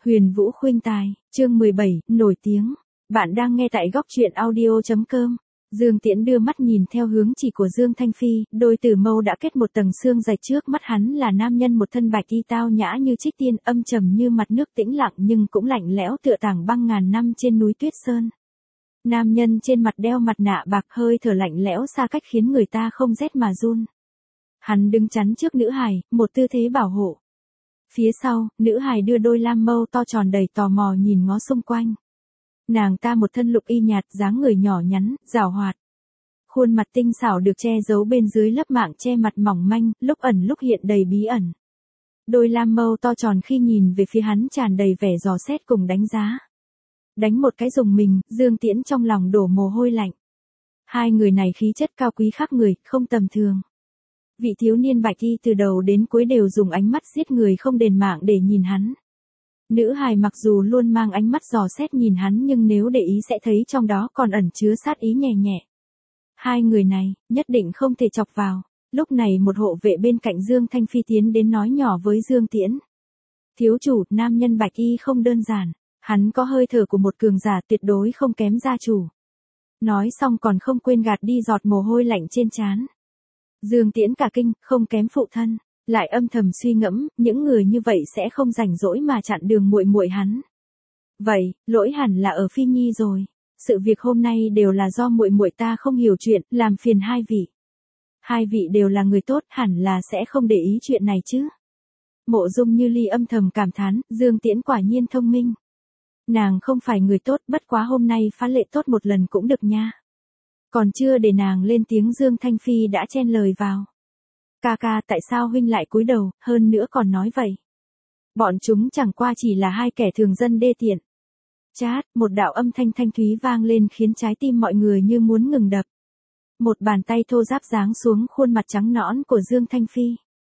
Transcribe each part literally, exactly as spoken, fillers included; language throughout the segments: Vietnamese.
Huyền Vũ khuynh tài, chương mười bảy, nổi tiếng. Bạn đang nghe tại góc truyện audio.com. Dương Tiễn đưa mắt nhìn theo hướng chỉ của Dương Thanh Phi, đôi tử mâu đã kết một tầng xương dày trước mắt hắn là nam nhân một thân bạch y tao nhã như trích tiên, âm trầm như mặt nước tĩnh lặng nhưng cũng lạnh lẽo tựa tảng băng ngàn năm trên núi tuyết sơn. Nam nhân trên mặt đeo mặt nạ bạc, hơi thở lạnh lẽo xa cách khiến người ta không rét mà run. Hắn đứng chắn trước nữ hài, một tư thế bảo hộ. Phía sau, nữ hài đưa đôi lam mâu to tròn đầy tò mò nhìn ngó xung quanh. Nàng ta một thân lục y nhạt, dáng người nhỏ nhắn, giảo hoạt. Khuôn mặt tinh xảo được che giấu bên dưới lớp mạng che mặt mỏng manh, lúc ẩn lúc hiện đầy bí ẩn. Đôi lam mâu to tròn khi nhìn về phía hắn tràn đầy vẻ dò xét cùng đánh giá. Đánh một cái rùng mình, Dương Tiễn trong lòng đổ mồ hôi lạnh. Hai người này khí chất cao quý khác người, không tầm thường. Vị thiếu niên bạch y từ đầu đến cuối đều dùng ánh mắt giết người không đền mạng để nhìn hắn. Nữ hài mặc dù luôn mang ánh mắt dò xét nhìn hắn nhưng nếu để ý sẽ thấy trong đó còn ẩn chứa sát ý nhẹ nhẹ. Hai người này, nhất định không thể chọc vào. Lúc này một hộ vệ bên cạnh Dương Thanh Phi tiến đến nói nhỏ với Dương Tiễn. Thiếu chủ, nam nhân bạch y không đơn giản. Hắn có hơi thở của một cường giả, tuyệt đối không kém gia chủ. Nói xong còn không quên gạt đi giọt mồ hôi lạnh trên trán. Dương Tiễn cả kinh, không kém phụ thân, lại âm thầm suy ngẫm, những người như vậy sẽ không rảnh rỗi mà chặn đường muội muội hắn. Vậy, lỗi hẳn là ở Phi Nhi rồi. Sự việc hôm nay đều là do muội muội ta không hiểu chuyện, làm phiền hai vị. Hai vị đều là người tốt, hẳn là sẽ không để ý chuyện này chứ. Mộ Dung Như Ly âm thầm cảm thán, Dương Tiễn quả nhiên thông minh. Nàng không phải người tốt, bất quá hôm nay phá lệ tốt một lần cũng được nha. Còn chưa để nàng lên tiếng Dương Thanh Phi đã chen lời vào. Ca ca, tại sao huynh lại cúi đầu, hơn nữa còn nói vậy? Bọn chúng chẳng qua chỉ là hai kẻ thường dân đê tiện. Chát, một đạo âm thanh thanh thúy vang lên khiến trái tim mọi người như muốn ngừng đập. Một bàn tay thô ráp giáng xuống khuôn mặt trắng nõn của Dương Thanh Phi.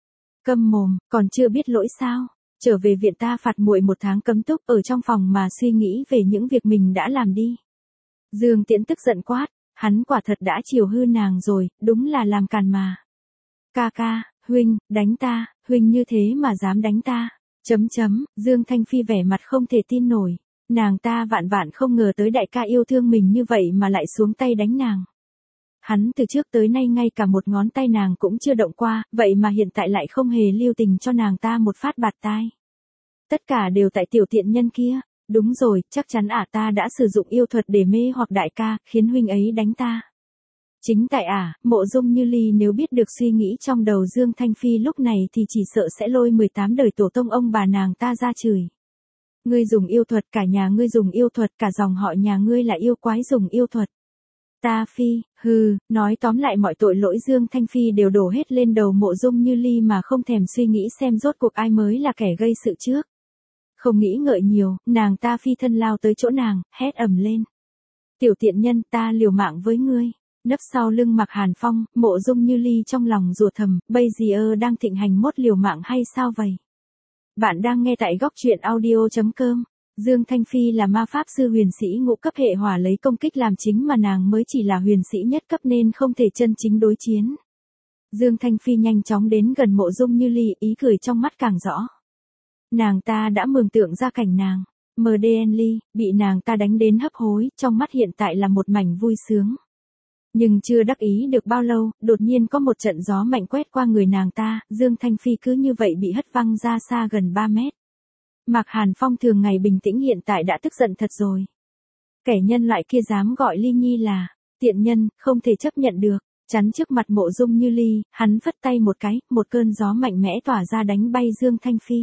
Câm mồm, còn chưa biết lỗi sao? Trở về viện ta phạt muội một tháng cấm túc, ở trong phòng mà suy nghĩ về những việc mình đã làm đi. Dương Tiễn tức giận quát, hắn quả thật đã chiều hư nàng rồi, đúng là làm càn mà. Ca ca, huynh, đánh ta, huynh như thế mà dám đánh ta. Chấm chấm, Dương Thanh Phi vẻ mặt không thể tin nổi. Nàng ta vạn vạn không ngờ tới đại ca yêu thương mình như vậy mà lại xuống tay đánh nàng. Hắn từ trước tới nay ngay cả một ngón tay nàng cũng chưa động qua, vậy mà hiện tại lại không hề lưu tình cho nàng ta một phát bạt tai. Tất cả đều tại tiểu tiện nhân kia. Đúng rồi, chắc chắn ả ta đã sử dụng yêu thuật để mê hoặc đại ca, khiến huynh ấy đánh ta. Chính tại ả, Mộ Dung Như Ly nếu biết được suy nghĩ trong đầu Dương Thanh Phi lúc này thì chỉ sợ sẽ lôi mười tám đời tổ tông ông bà nàng ta ra chửi. Ngươi dùng yêu thuật, cả nhà ngươi dùng yêu thuật, cả dòng họ nhà ngươi là yêu quái dùng yêu thuật. Ta Phi, hừ, nói tóm lại mọi tội lỗi Dương Thanh Phi đều đổ hết lên đầu Mộ Dung Như Ly mà không thèm suy nghĩ xem rốt cuộc ai mới là kẻ gây sự trước. Không nghĩ ngợi nhiều, nàng ta phi thân lao tới chỗ nàng, hét ầm lên. Tiểu tiện nhân, ta liều mạng với ngươi. Nấp sau lưng Mạc Hàn Phong, Mộ Dung Như Ly trong lòng rủa thầm, bây giờ đang thịnh hành mốt liều mạng hay sao vậy? Bạn đang nghe tại góc truyện audio.com. Dương Thanh Phi là ma pháp sư huyền sĩ ngũ cấp hệ hỏa lấy công kích làm chính mà nàng mới chỉ là huyền sĩ nhất cấp nên không thể chân chính đối chiến. Dương Thanh Phi nhanh chóng đến gần Mộ Dung Như Ly, ý cười trong mắt càng rõ. Nàng ta đã mường tượng ra cảnh nàng, em đê en Ly, bị nàng ta đánh đến hấp hối, trong mắt hiện tại là một mảnh vui sướng. Nhưng chưa đắc ý được bao lâu, đột nhiên có một trận gió mạnh quét qua người nàng ta, Dương Thanh Phi cứ như vậy bị hất văng ra xa gần ba mét. Mạc Hàn Phong thường ngày bình tĩnh hiện tại đã tức giận thật rồi. Kẻ nhân loại kia dám gọi Ly Nhi là tiện nhân, không thể chấp nhận được. Chắn trước mặt Mộ Dung Như Ly, hắn phất tay một cái, một cơn gió mạnh mẽ tỏa ra đánh bay Dương Thanh Phi.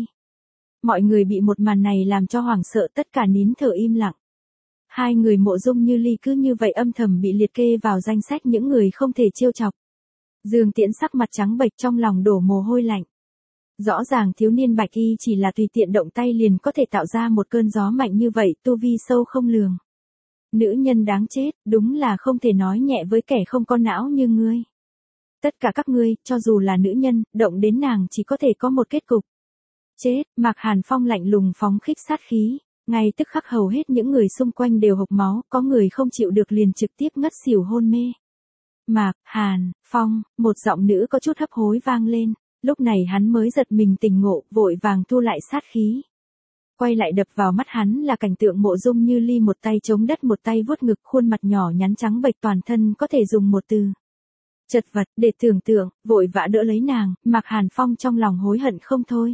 Mọi người bị một màn này làm cho hoảng sợ, tất cả nín thở im lặng. Hai người Mộ Dung Như Ly cứ như vậy âm thầm bị liệt kê vào danh sách những người không thể trêu chọc. Dương Tiễn sắc mặt trắng bệch trong lòng đổ mồ hôi lạnh. Rõ ràng thiếu niên bạch y chỉ là tùy tiện động tay liền có thể tạo ra một cơn gió mạnh như vậy, tu vi sâu không lường. Nữ nhân đáng chết, đúng là không thể nói nhẹ với kẻ không có não như ngươi. Tất cả các ngươi, cho dù là nữ nhân, động đến nàng chỉ có thể có một kết cục. Chết, Mạc Hàn Phong lạnh lùng phóng khích sát khí, ngay tức khắc hầu hết những người xung quanh đều hộc máu, có người không chịu được liền trực tiếp ngất xỉu hôn mê. Mạc, Hàn, Phong, một giọng nữ có chút hấp hối vang lên, lúc này hắn mới giật mình tỉnh ngộ, vội vàng thu lại sát khí. quay lại đập vào mắt hắn là cảnh tượng Mộ Dung Như Ly một tay chống đất một tay vuốt ngực, khuôn mặt nhỏ nhắn trắng bệch toàn thân có thể dùng một từ. Chật vật, để tưởng tượng, vội vã đỡ lấy nàng, Mạc Hàn Phong trong lòng hối hận không thôi.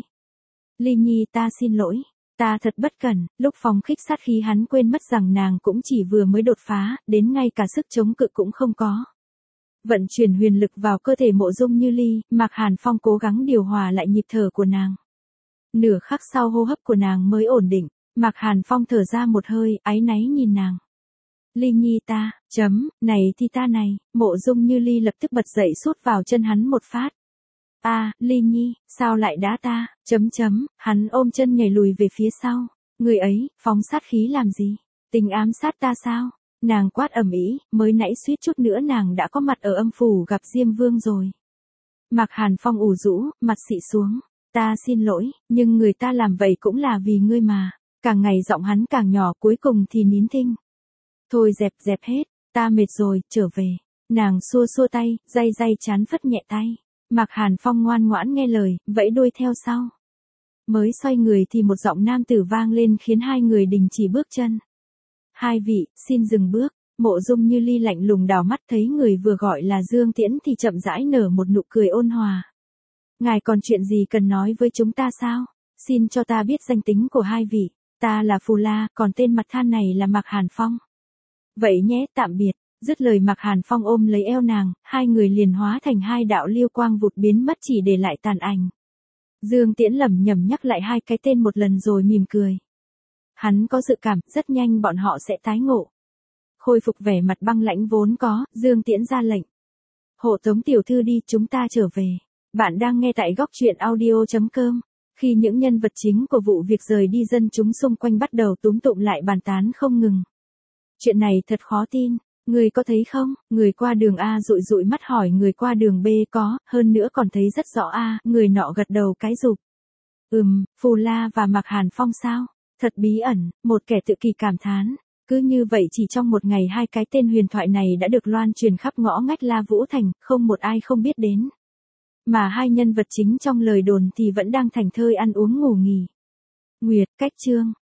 Ly Nhi ta xin lỗi, ta thật bất cẩn, lúc Phong khích sát khí hắn quên mất rằng nàng cũng chỉ vừa mới đột phá, đến ngay cả sức chống cự cũng không có. Vận chuyển huyền lực vào cơ thể Mộ Dung Như Ly, Mạc Hàn Phong cố gắng điều hòa lại nhịp thở của nàng. Nửa khắc sau hô hấp của nàng mới ổn định, Mạc Hàn Phong thở ra một hơi, áy náy nhìn nàng. Ly Nhi ta, chấm, này thì ta này, Mộ Dung Như Ly lập tức bật dậy sút vào chân hắn một phát. A, à, Ly Nhi, sao lại đá ta, chấm chấm, hắn ôm chân nhảy lùi về phía sau. Người ấy, phóng sát khí làm gì? Tình ám sát ta sao? Nàng quát ầm ĩ, mới nãy suýt chút nữa nàng đã có mặt ở âm phủ gặp Diêm Vương rồi. Mạc Hàn Phong ủ rũ, mặt xị xuống. Ta xin lỗi, nhưng người ta làm vậy cũng là vì ngươi mà. Càng ngày giọng hắn càng nhỏ, cuối cùng thì nín thinh. Thôi dẹp dẹp hết, ta mệt rồi, trở về. Nàng xua xua tay, day day chán phất nhẹ tay. Mạc Hàn Phong ngoan ngoãn nghe lời, vẫy đuôi theo sau. Mới xoay người thì một giọng nam tử vang lên khiến hai người đình chỉ bước chân. Hai vị, xin dừng bước. Mộ Dung Như Ly lạnh lùng đảo mắt thấy người vừa gọi là Dương Tiễn thì chậm rãi nở một nụ cười ôn hòa. Ngài còn chuyện gì cần nói với chúng ta sao? Xin cho ta biết danh tính của hai vị. Ta là Phù La, còn tên mặt than này là Mạc Hàn Phong. Vậy nhé, tạm biệt. Dứt lời Mạc Hàn Phong ôm lấy eo nàng, hai người liền hóa thành hai đạo liêu quang vụt biến mất chỉ để lại tàn ảnh. Dương Tiễn lẩm nhẩm nhắc lại hai cái tên một lần rồi mỉm cười. Hắn có dự cảm, rất nhanh bọn họ sẽ tái ngộ. Khôi phục vẻ mặt băng lãnh vốn có, Dương Tiễn ra lệnh. Hộ tống tiểu thư đi, chúng ta trở về. Bạn đang nghe tại góc truyện audio chấm com. Khi những nhân vật chính của vụ việc rời đi, dân chúng xung quanh bắt đầu túm tụm lại bàn tán không ngừng. Chuyện này thật khó tin, người có thấy không? Người qua đường A dụi dụi mắt hỏi người qua đường B có, hơn nữa còn thấy rất rõ A, người nọ gật đầu cái rụp. Ừm, Phù La và Mạc Hàn Phong sao? Thật bí ẩn, một kẻ tự kỳ cảm thán. Cứ như vậy chỉ trong một ngày hai cái tên huyền thoại này đã được loan truyền khắp ngõ ngách La Vũ Thành, không một ai không biết đến. Mà hai nhân vật chính trong lời đồn thì vẫn đang thảnh thơi ăn uống ngủ nghỉ. Nguyệt, Cách Chương